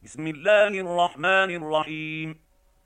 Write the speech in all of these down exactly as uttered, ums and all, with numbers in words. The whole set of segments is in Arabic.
بسم الله الرحمن الرحيم.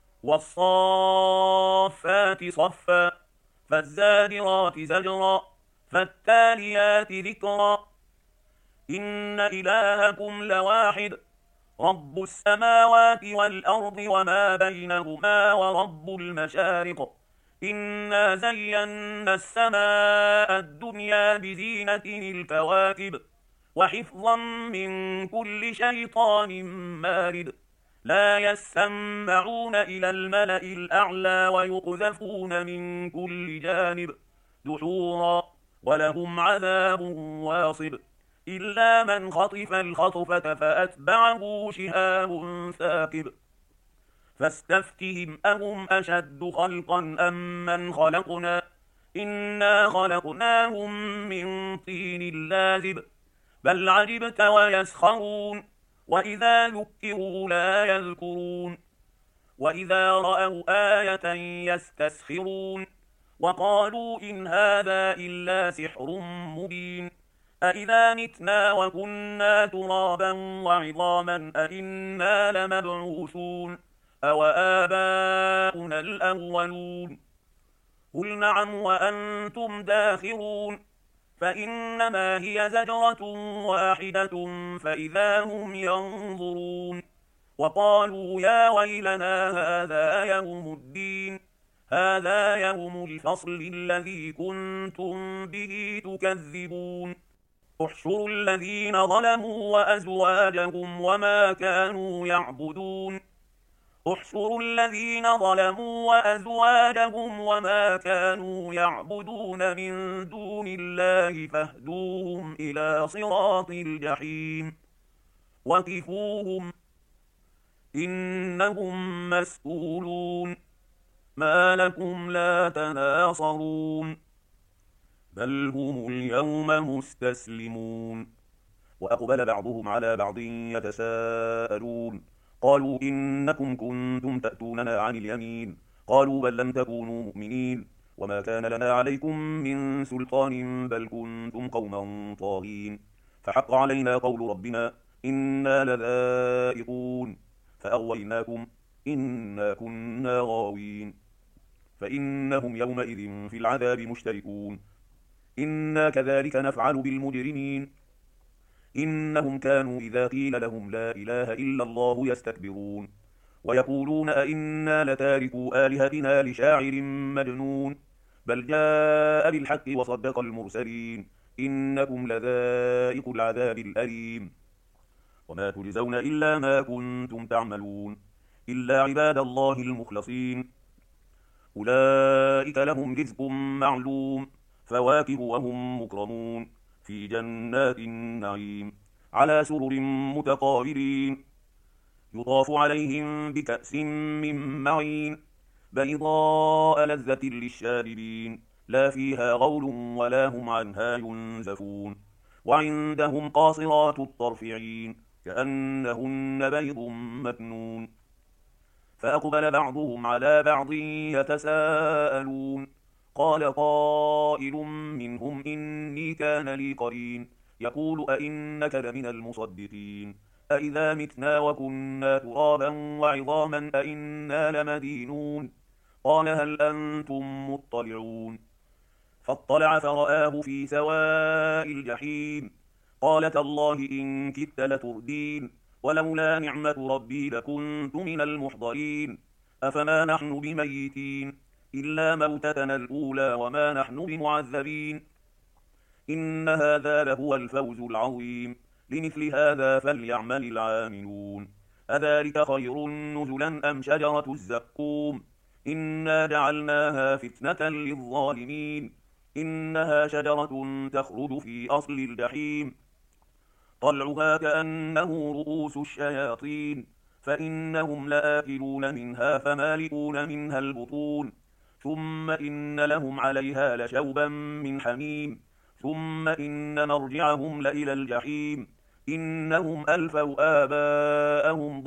والصافات صفا فالزاجرات زجرا فالتاليات ذكرا إن إلهكم لواحد رب السماوات والأرض وما بينهما ورب المشارق إنا زينا السماء الدنيا بزينة الكواكب وحفظا من كل شيطان مارد لا يسمعون إلى الملأ الأعلى ويقذفون من كل جانب دحورا ولهم عذاب واصب إلا من خطف الخطفة فأتبعه شهاب ثاقب فاستفتهم أهم أشد خلقا أم من خلقنا إنا خلقناهم من طين لازب بل عجبت ويسخرون وإذا ذكروا لا يذكرون وإذا رأوا آية يستسخرون وقالوا إن هذا إلا سحر مبين أإذا متنا وكنا ترابا وعظاما أإنا لمبعوثون أوآباؤنا الأولون قل نعم وأنتم داخرون فإنما هي زجرة واحدة فإذا هم ينظرون وقالوا يا ويلنا هذا يوم الدين هذا يوم الفصل الذي كنتم به تكذبون احشروا الذين ظلموا وأزواجهم وما كانوا يعبدون احشروا الذين ظلموا وأزواجهم وما كانوا يعبدون من دون الله فاهدوهم إلى صراط الجحيم وقفوهم إنهم مسئولون ما لكم لا تناصرون بل هم اليوم مستسلمون وأقبل بعضهم على بعض يتساءلون قالوا إنكم كنتم تأتوننا عن اليمين قالوا بل لم تكونوا مؤمنين وما كان لنا عليكم من سلطان بل كنتم قوما طاغين فحق علينا قول ربنا إنا لذائقون فأغويناكم إنا كنا غاوين فإنهم يومئذ في العذاب مشتركون إنا كذلك نفعل بالمجرمين إنهم كانوا إذا قيل لهم لا إله إلا الله يستكبرون ويقولون أئنا لتاركوا آلهتنا لشاعر مجنون بل جاء بالحق وصدق المرسلين إنكم لذائق العذاب الأليم وما تجزون إلا ما كنتم تعملون إلا عباد الله المخلصين أولئك لهم رزق معلوم فواكه وهم مكرمون في جنات النعيم على سرر متقابلين يطاف عليهم بكأس من معين بيضاء لذة للشاربين لا فيها غول ولا هم عنها ينزفون وعندهم قاصرات الطرف عين كأنهن بيض مكنون فأقبل بعضهم على بعض يتساءلون قال قائل منهم إني كان لي قرين يقول أئنك لمن المصدقين أئذا متنا وكنا ترابا وعظاما أئنا لمدينون قال هل أنتم مطلعون فاطلع فرآه في سواء الجحيم قال تالله إن كدت لتردين ولولا نعمة ربي لكنت من المحضرين أفما نحن بميتين إلا موتتنا الأولى وما نحن بمعذبين إن هذا لهو الفوز العظيم لمثل هذا فليعمل العاملون أذلك خير نزلا أم شجرة الزقوم إنا جعلناها فتنة للظالمين إنها شجرة تخرج في أصل الجحيم طلعها كأنه رؤوس الشياطين فإنهم لآكلون منها فمالئون منها البطون ثم إن لهم عليها لشوبا من حميم ثم إن مرجعهم لإلى الجحيم إنهم ألفوا آباءهم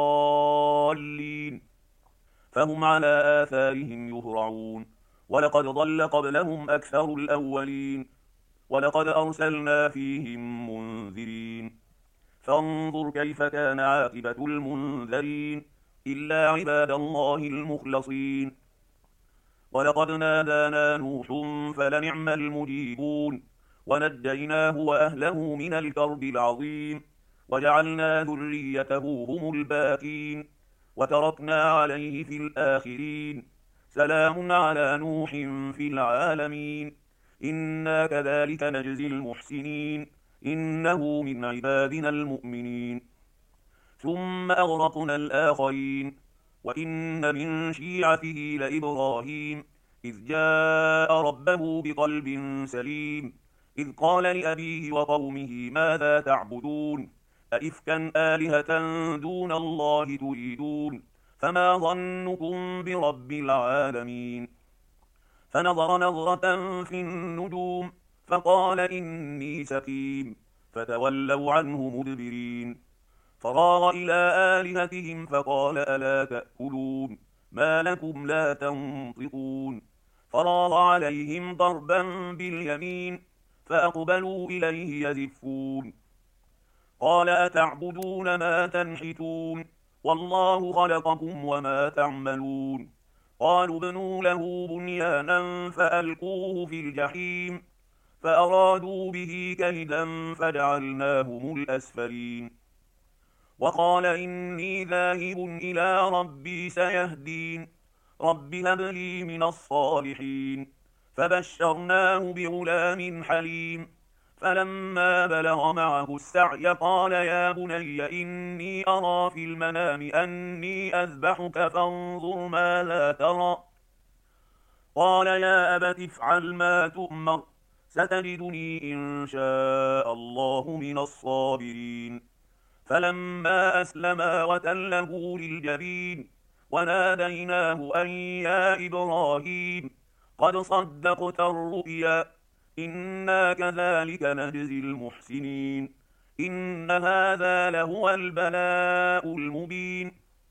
ضالين فهم على آثارهم يهرعون ولقد ضل قبلهم أكثر الأولين ولقد أرسلنا فيهم منذرين فانظر كيف كان عاقبة المنذرين إلا عباد الله المخلصين. ولقد نادانا نوح فلنعم المجيبون ونجيناه وأهله من الكرب العظيم وجعلنا ذريته هم الباقين وتركنا عليه في الآخرين سلام على نوح في العالمين إنا كذلك نجزي المحسنين إنه من عبادنا المؤمنين. ثم أغرقنا الآخرين وإن من شيعته لإبراهيم إذ جاء ربه بقلب سليم إذ قال لأبيه وقومه ماذا تعبدون أئفكا آلهة دون الله تريدون فما ظنكم برب العالمين. فنظر نظرة في النجوم فقال إني سقيم فتولوا عنه مدبرين. فراغ إلى آلهتهم فقال ألا تأكلون ما لكم لا تنطقون. فراغ عليهم ضربا باليمين فأقبلوا إليه يزفون. قال أتعبدون ما تنحتون والله خلقكم وما تعملون. قالوا ابنوا له بنيانا فألقوه في الجحيم فأرادوا به كيدا فجعلناهم الأسفلين. وقال إني ذاهب إلى ربي سيهدين رب هب لي من الصالحين. فبشرناه بغلام حليم فلما بلغ معه السعي قال يا بني إني أرى في المنام أني أذبحك فانظر ماذا ترى. قال يا أبت افعل ما تؤمر ستجدني إن شاء الله من الصابرين. فلما أسلما وتله للجبين وناديناه أن يا إبراهيم قد صدقت الرؤيا إنا كذلك نجزي المحسنين إن هذا لهو البلاء المبين.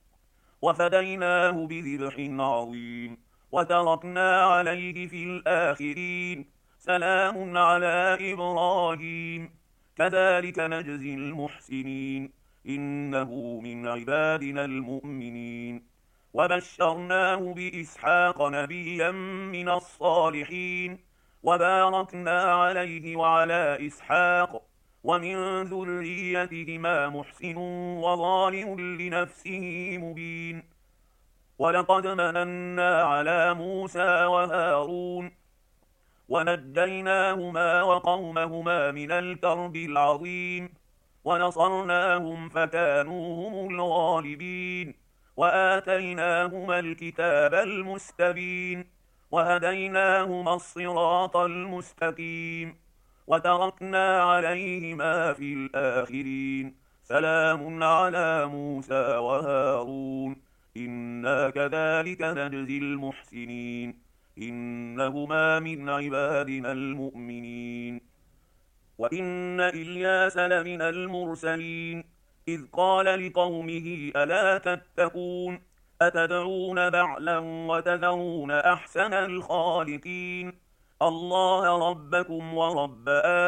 وفديناه بذبح عظيم وتركنا عليه في الآخرين سلام على إبراهيم كذلك نجزي المحسنين إنه من عبادنا المؤمنين. وبشرناه بإسحاق نبيا من الصالحين وباركنا عليه وعلى إسحاق ومن ذريتهما محسن وظالم لنفسه مبين. ولقد مننا على موسى وهارون ونجيناهما وقومهما من الكرب العظيم ونصرناهم فكانوا هم الغالبين وآتيناهما الكتاب المستبين وهديناهما الصراط المستقيم وتركنا عليهما في الآخرين سلام على موسى وهارون إنا كذلك نجزي المحسنين إنهما من عبادنا المؤمنين. وإن إلياس لمن المرسلين إذ قال لقومه ألا تتقون أتدعون بعلا وتذرون أحسن الخالقين الله ربكم ورب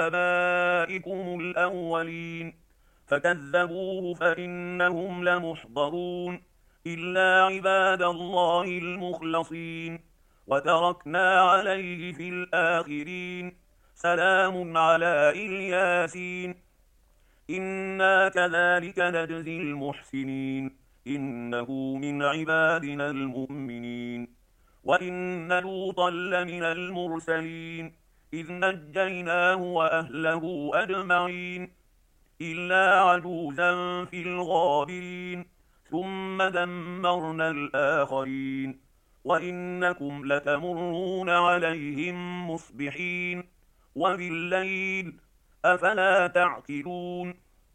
آبائكم الأولين. فكذبوه فإنهم لمحضرون إلا عباد الله المخلصين وتركنا عليه في الآخرين سلام على الياسين إنا كذلك نجزي المحسنين إنه من عبادنا المؤمنين. وإن لوطا لمن المرسلين إذ نجيناه وأهله أجمعين إلا عجوزا في الغابرين ثم دمرنا الآخرين وإنكم لتمرون عليهم مصبحين وبالليل أفلا تعقلون.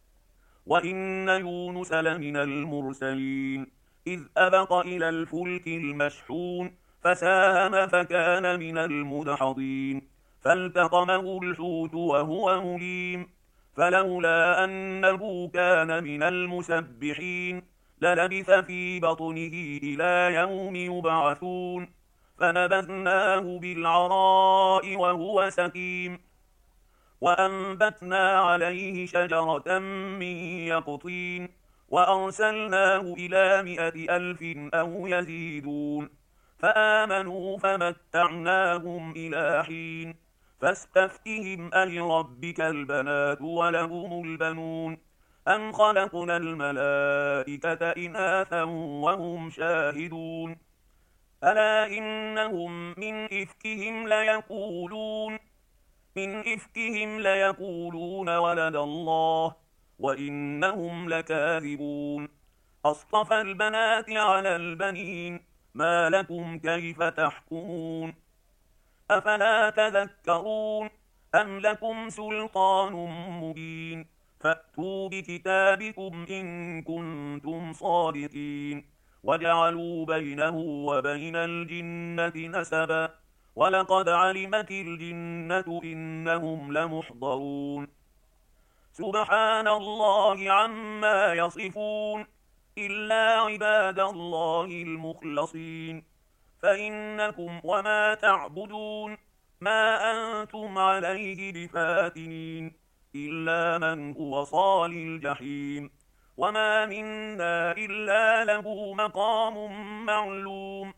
وإن يونس لمن المرسلين إذ أبق إلى الفلك المشحون فساهم فكان من المدحضين فالتقمه الحوت وهو مليم فلولا أنه كان من المسبحين للبث في بطنه إلى يوم يبعثون فنبذناه بالعراء وهو سقيم وأنبتنا عليه شجرة من يقطين وأرسلناه إلى مائة ألف أو يزيدون فآمنوا فمتعناهم إلى حين فاستفتهم ألربك البنات ولهم البنون أم خلقنا الملائكة إناثا وهم شاهدون ألا إنهم من إفكهم ليقولون من إفكهم ليقولون ولد الله وإنهم لكاذبون أصطفى البنات على البنين ما لكم كيف تحكمون أفلا تذكرون أم لكم سلطان مبين فأتوا بكتابكم إن كنتم صادقين وجعلوا بينه وبين الجنة نسبا ولقد علمت الجنة إنهم لمحضرون سبحان الله عما يصفون إلا عباد الله المخلصين فإنكم وما تعبدون ما أنتم عليه بفاتنين إلا من هو صال الجحيم وما منا إلا له مقام معلوم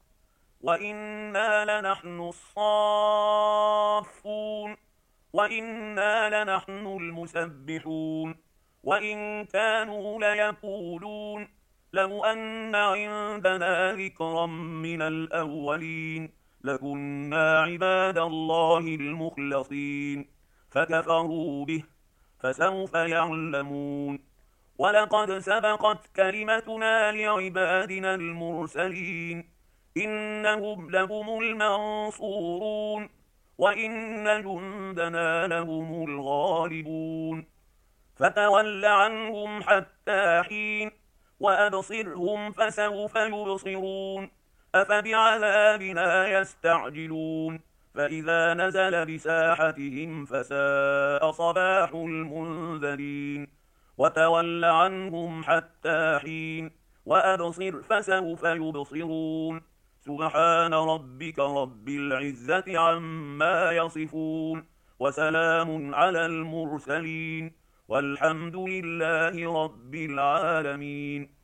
وإنا لنحن الصافون وإنا لنحن المسبحون وإن كانوا ليقولون لو أن عندنا ذكرا من الأولين لكنا عباد الله المخلصين فكفروا به فسوف يعلمون ولقد سبقت كلمتنا لعبادنا المرسلين إنهم لهم المنصورون وإن جندنا لهم الغالبون فتول عنهم حتى حين وأبصرهم فسوف يبصرون أفبعذابنا يستعجلون فإذا نزل بساحتهم فساء صباح المنذرين وتول عنهم حتى حين وأبصر فسوف يبصرون سبحان ربك رب العزة عما يصفون وسلام على المرسلين والحمد لله رب العالمين.